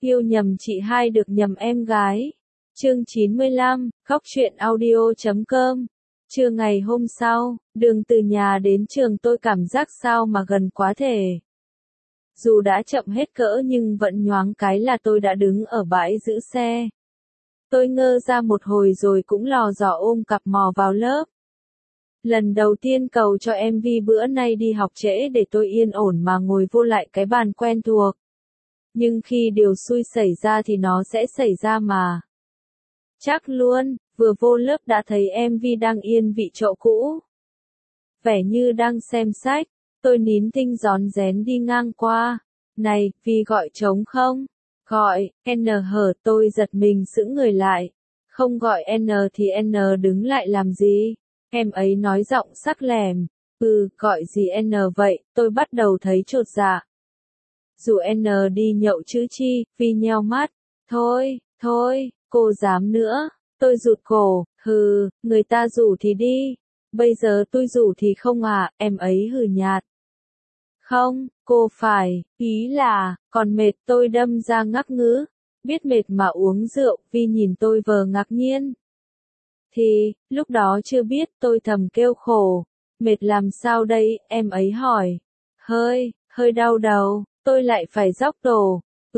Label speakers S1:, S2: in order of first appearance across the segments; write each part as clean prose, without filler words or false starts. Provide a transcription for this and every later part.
S1: Yêu nhầm chị hai được nhầm em gái. Chương 95, khóc chuyện audio.com. Trưa ngày hôm sau, đường từ nhà đến trường tôi cảm giác sao mà gần quá thể. Dù đã chậm hết cỡ nhưng vẫn nhoáng cái là tôi đã đứng ở bãi giữ xe. Tôi ngơ ra một hồi rồi cũng lò dò ôm cặp mò vào lớp. Lần đầu tiên cầu cho MV bữa nay đi học trễ để tôi yên ổn mà ngồi vô lại cái bàn quen thuộc. Nhưng khi điều xui xảy ra thì nó sẽ xảy ra mà. Chắc luôn, vừa vô lớp đã thấy MV đang yên vị chỗ cũ. Vẻ như đang xem sách, tôi nín thinh rón rén đi ngang qua. Này, Vi gọi trống không? Gọi, N hở tôi giật mình sững người lại. Không gọi N thì N đứng lại làm gì? Em ấy nói giọng sắc lẻm. Gọi gì N vậy, tôi bắt đầu thấy chột dạ. Dù N đi nhậu chứ chi, Vi nheo mắt. Thôi, cô dám nữa. Tôi rụt cổ, người ta rủ thì đi. Bây giờ tôi rủ thì không à, em ấy hừ nhạt. Không, cô phải, ý là, còn mệt tôi đâm ra ngắc ngứ. Biết mệt mà uống rượu, Vi nhìn tôi vờ ngạc nhiên. Thì, lúc đó chưa biết tôi thầm kêu khổ. Mệt làm sao đây, em ấy hỏi. Hơi đau đầu, tôi lại phải dóc đồ.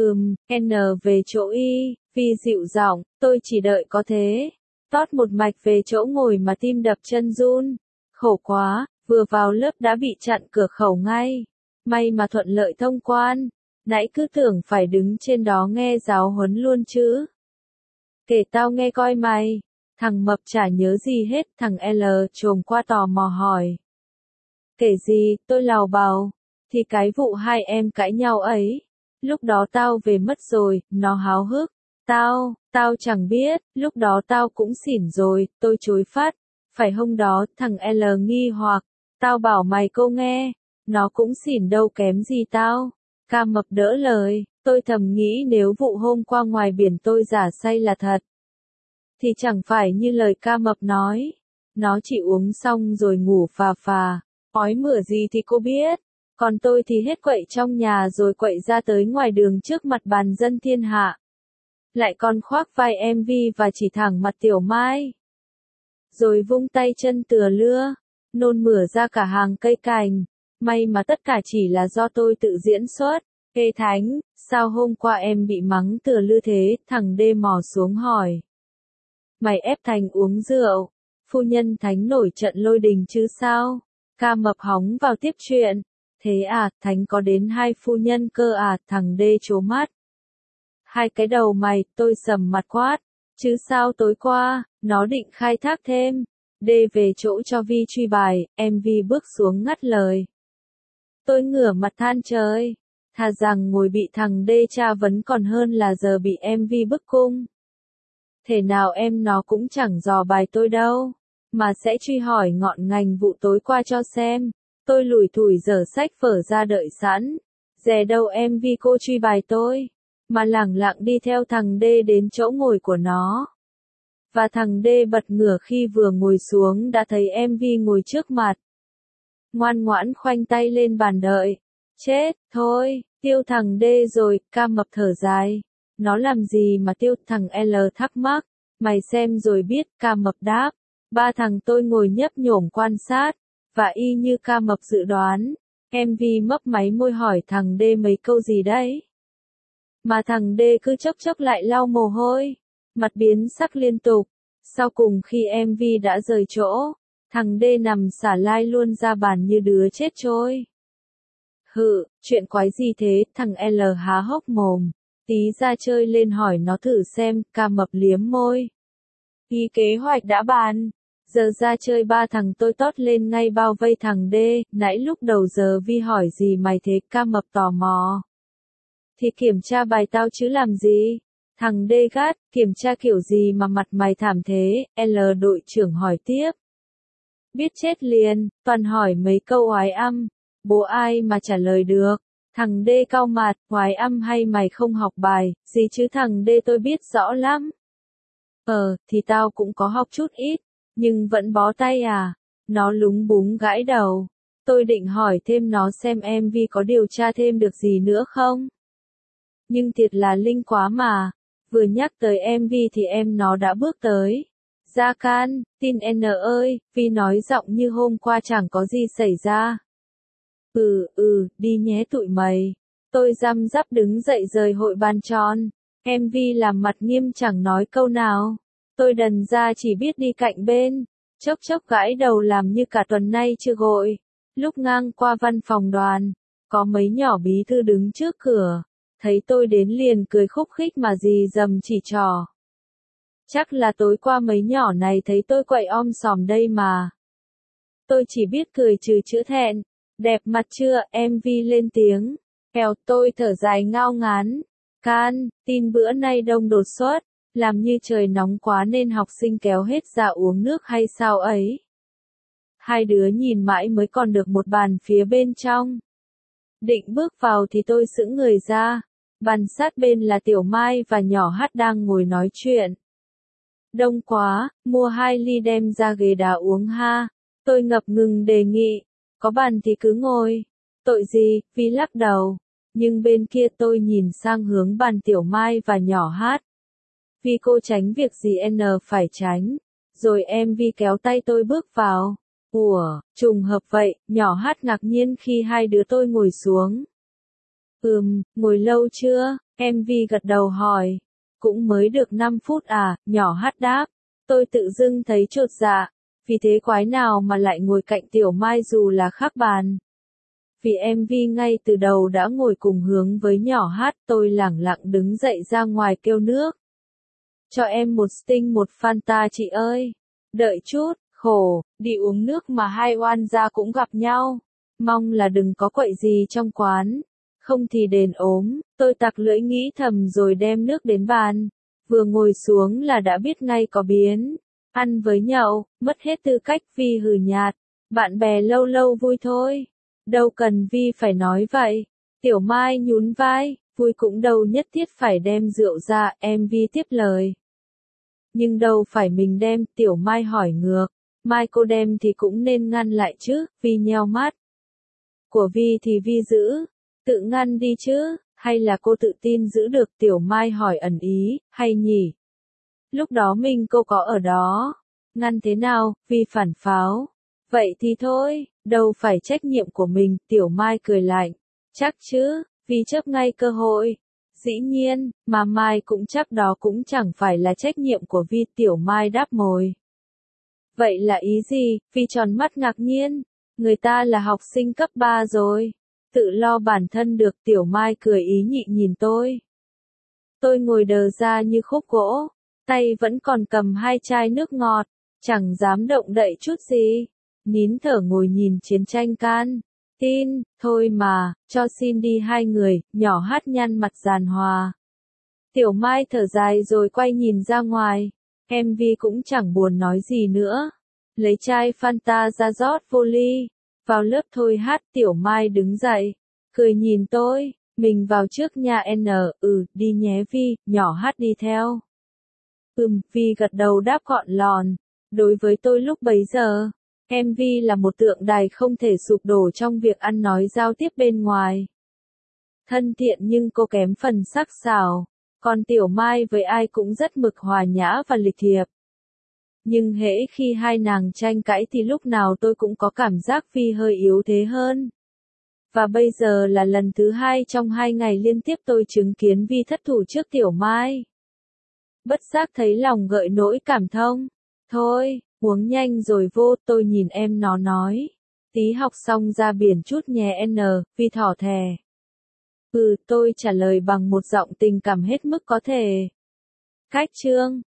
S1: N về chỗ Y, Vi dịu giọng, tôi chỉ đợi có thế. Tót một mạch về chỗ ngồi mà tim đập chân run. Khổ quá, vừa vào lớp đã bị chặn cửa khẩu ngay. May mà thuận lợi thông quan. Nãy cứ tưởng phải đứng trên đó nghe giáo huấn luôn chứ. Kể tao nghe coi mày. Thằng mập chả nhớ gì hết, thằng L trồm qua tò mò hỏi. Kể gì, tôi lào bào. Thì cái vụ hai em cãi nhau ấy. Lúc đó tao về mất rồi, nó háo hức. Tao chẳng biết, lúc đó tao cũng xỉn rồi, tôi chối phát. Phải hôm đó, thằng L nghi hoặc. Tao bảo mày cô nghe. Nó cũng xỉn đâu kém gì tao. Ca mập đỡ lời, tôi thầm nghĩ nếu vụ hôm qua ngoài biển tôi giả say là thật. Thì chẳng phải như lời ca mập nói. Nó chỉ uống xong rồi ngủ phà phà. Ói mửa gì thì cô biết. Còn tôi thì hết quậy trong nhà rồi quậy ra tới ngoài đường trước mặt bàn dân thiên hạ. Lại còn khoác vai MV và chỉ thẳng mặt Tiểu Mai. Rồi vung tay chân tựa lưa. Nôn mửa ra cả hàng cây cành. May mà tất cả chỉ là do tôi tự diễn xuất. Ê Thánh, sao hôm qua em bị mắng tựa lưa thế? Thằng D mò xuống hỏi. Mày ép Thành uống rượu. Phu nhân Thánh nổi trận lôi đình chứ sao? Ca mập hóng vào tiếp chuyện. Thế à, Thánh có đến 2 phu nhân cơ à? Thằng D trố mắt. 2 cái đầu mày, tôi sầm mặt quát. Chứ sao tối qua, nó định khai thác thêm. D về chỗ cho Vi truy bài, MV bước xuống ngắt lời. Tôi ngửa mặt than trời. Thà rằng ngồi bị thằng D tra vấn còn hơn là giờ bị MV bức cung. Thể nào em nó cũng chẳng dò bài tôi đâu. Mà sẽ truy hỏi ngọn ngành vụ tối qua cho xem. Tôi lủi thủi dở sách vở ra đợi sẵn. Dè đâu MV cô truy bài tôi. Mà lẳng lặng đi theo thằng D đến chỗ ngồi của nó. Và thằng D bật ngửa khi vừa ngồi xuống đã thấy MV ngồi trước mặt. Ngoan ngoãn khoanh tay lên bàn đợi. Chết, thôi, tiêu thằng D rồi, ca mập thở dài. Nó làm gì mà tiêu, thằng L thắc mắc. Mày xem rồi biết, ca mập đáp. 3 thằng tôi ngồi nhấp nhổm quan sát. Và y như ca mập dự đoán. MV mấp máy môi hỏi thằng D mấy câu gì đấy. Mà thằng D cứ chốc lại lau mồ hôi. Mặt biến sắc liên tục. Sau cùng khi MV đã rời chỗ. Thằng D nằm xả lai luôn ra bàn như đứa chết trôi. Chuyện quái gì thế, thằng L há hốc mồm. Tí ra chơi lên hỏi nó thử xem, ca mập liếm môi. Ý kế hoạch đã bàn. Giờ ra chơi 3 thằng tôi tót lên ngay bao vây thằng D, nãy lúc đầu giờ Vi hỏi gì mày thế, ca mập tò mò. Thì kiểm tra bài tao chứ làm gì? Thằng D gắt, kiểm tra kiểu gì mà mặt mày thảm thế, L đội trưởng hỏi tiếp. Biết chết liền, toàn hỏi mấy câu oái âm. Bố ai mà trả lời được. Thằng D cau mặt, oái âm hay mày không học bài, gì chứ thằng D tôi biết rõ lắm. Thì tao cũng có học chút ít, nhưng vẫn bó tay à. Nó lúng búng gãi đầu. Tôi định hỏi thêm nó xem MV có điều tra thêm được gì nữa không. Nhưng thiệt là linh quá mà. Vừa nhắc tới MV thì em nó đã bước tới. Gia Can, tin N ơi, Vi nói giọng như hôm qua chẳng có gì xảy ra. Đi nhé tụi mày. Tôi răm rắp đứng dậy rời hội bàn tròn. MV làm mặt nghiêm chẳng nói câu nào. Tôi đần ra chỉ biết đi cạnh bên. Chốc chốc gãi đầu làm như cả tuần nay chưa gội. Lúc ngang qua văn phòng đoàn, có mấy nhỏ bí thư đứng trước cửa. Thấy tôi đến liền cười khúc khích mà dì dầm chỉ trò. Chắc là tối qua mấy nhỏ này thấy tôi quậy om sòm đây mà. Tôi chỉ biết cười trừ chữ thẹn. Đẹp mặt chưa, MV lên tiếng. Kèo tôi thở dài ngao ngán. Can, tin bữa nay đông đột xuất. Làm như trời nóng quá nên học sinh kéo hết ra uống nước hay sao ấy. Hai đứa nhìn mãi mới còn được một bàn phía bên trong. Định bước vào thì tôi sững người ra. Bàn sát bên là Tiểu Mai và nhỏ Hát đang ngồi nói chuyện. Đông quá, mua 2 ly đem ra ghế đá uống ha. Tôi ngập ngừng đề nghị. Có bàn thì cứ ngồi. Tội gì, Vi lắc đầu. Nhưng bên kia tôi nhìn sang hướng bàn Tiểu Mai và nhỏ Hát. Vì cô tránh việc gì N phải tránh. Rồi em Vi kéo tay tôi bước vào. Ủa, trùng hợp vậy, nhỏ Hát ngạc nhiên khi hai đứa tôi ngồi xuống. Ngồi lâu chưa? Em Vi gật đầu hỏi. Cũng mới được 5 phút à, nhỏ Hát đáp. Tôi tự dưng thấy chột dạ. Vì thế quái nào mà lại ngồi cạnh Tiểu Mai dù là khác bàn. Vì em Vi ngay từ đầu đã ngồi cùng hướng với nhỏ Hát, tôi lẳng lặng đứng dậy ra ngoài kêu nước. Cho em một Sting một Fanta chị ơi. Đợi chút, khổ, đi uống nước mà hai oan gia cũng gặp nhau. Mong là đừng có quậy gì trong quán. Không thì đền ốm, tôi tặc lưỡi nghĩ thầm rồi đem nước đến bàn. Vừa ngồi xuống là đã biết ngay có biến. Ăn với nhậu, mất hết tư cách Vi hừ nhạt. Bạn bè lâu lâu vui thôi. Đâu cần Vi phải nói vậy. Tiểu Mai nhún vai, vui cũng đâu nhất thiết phải đem rượu ra, em Vi tiếp lời. Nhưng đâu phải mình đem, Tiểu Mai hỏi ngược. Mai cô đem thì cũng nên ngăn lại chứ, Vi nheo mắt. Của Vi thì Vi giữ, tự ngăn đi chứ, hay là cô tự tin giữ được, Tiểu Mai hỏi ẩn ý, hay nhỉ? Lúc đó cô có ở đó. Ngăn thế nào, Vi phản pháo. Vậy thì thôi, đâu phải trách nhiệm của mình, Tiểu Mai cười lạnh. Chắc chứ, Vi chớp ngay cơ hội. Dĩ nhiên, mà Mai cũng chắc đó cũng chẳng phải là trách nhiệm của Vi, Tiểu Mai đáp mồi. Vậy là ý gì, Vi tròn mắt ngạc nhiên. Người ta là học sinh cấp 3 rồi. Tự lo bản thân được, Tiểu Mai cười ý nhị nhìn tôi. Tôi ngồi đờ ra như khúc gỗ. Tay vẫn còn cầm 2 chai nước ngọt. Chẳng dám động đậy chút gì. Nín thở ngồi nhìn chiến tranh Can. Tin, thôi mà, cho xin đi hai người, nhỏ Hát nhăn mặt giàn hòa. Tiểu Mai thở dài rồi quay nhìn ra ngoài. Em Vi cũng chẳng buồn nói gì nữa. Lấy chai Fanta ra rót vô ly. Vào lớp thôi Hát, Tiểu Mai đứng dậy. Cười nhìn tôi, mình vào trước nha đi nhé Vi, nhỏ Hát đi theo. Vi gật đầu đáp gọn lòn. Đối với tôi lúc bấy giờ, em Vi là một tượng đài không thể sụp đổ trong việc ăn nói giao tiếp bên ngoài. Thân thiện nhưng cô kém phần sắc sảo, còn Tiểu Mai với ai cũng rất mực hòa nhã và lịch thiệp. Nhưng hễ khi hai nàng tranh cãi thì lúc nào tôi cũng có cảm giác Vi hơi yếu thế hơn. Và bây giờ là lần thứ 2 trong 2 ngày liên tiếp tôi chứng kiến Vi thất thủ trước Tiểu Mai. Bất giác thấy lòng gợi nỗi cảm thông. Thôi, uống nhanh rồi vô, tôi nhìn em nó nói. Tí học xong ra biển chút nhé Vi thỏ thè. Tôi trả lời bằng một giọng tình cảm hết mức có thể. Cách chương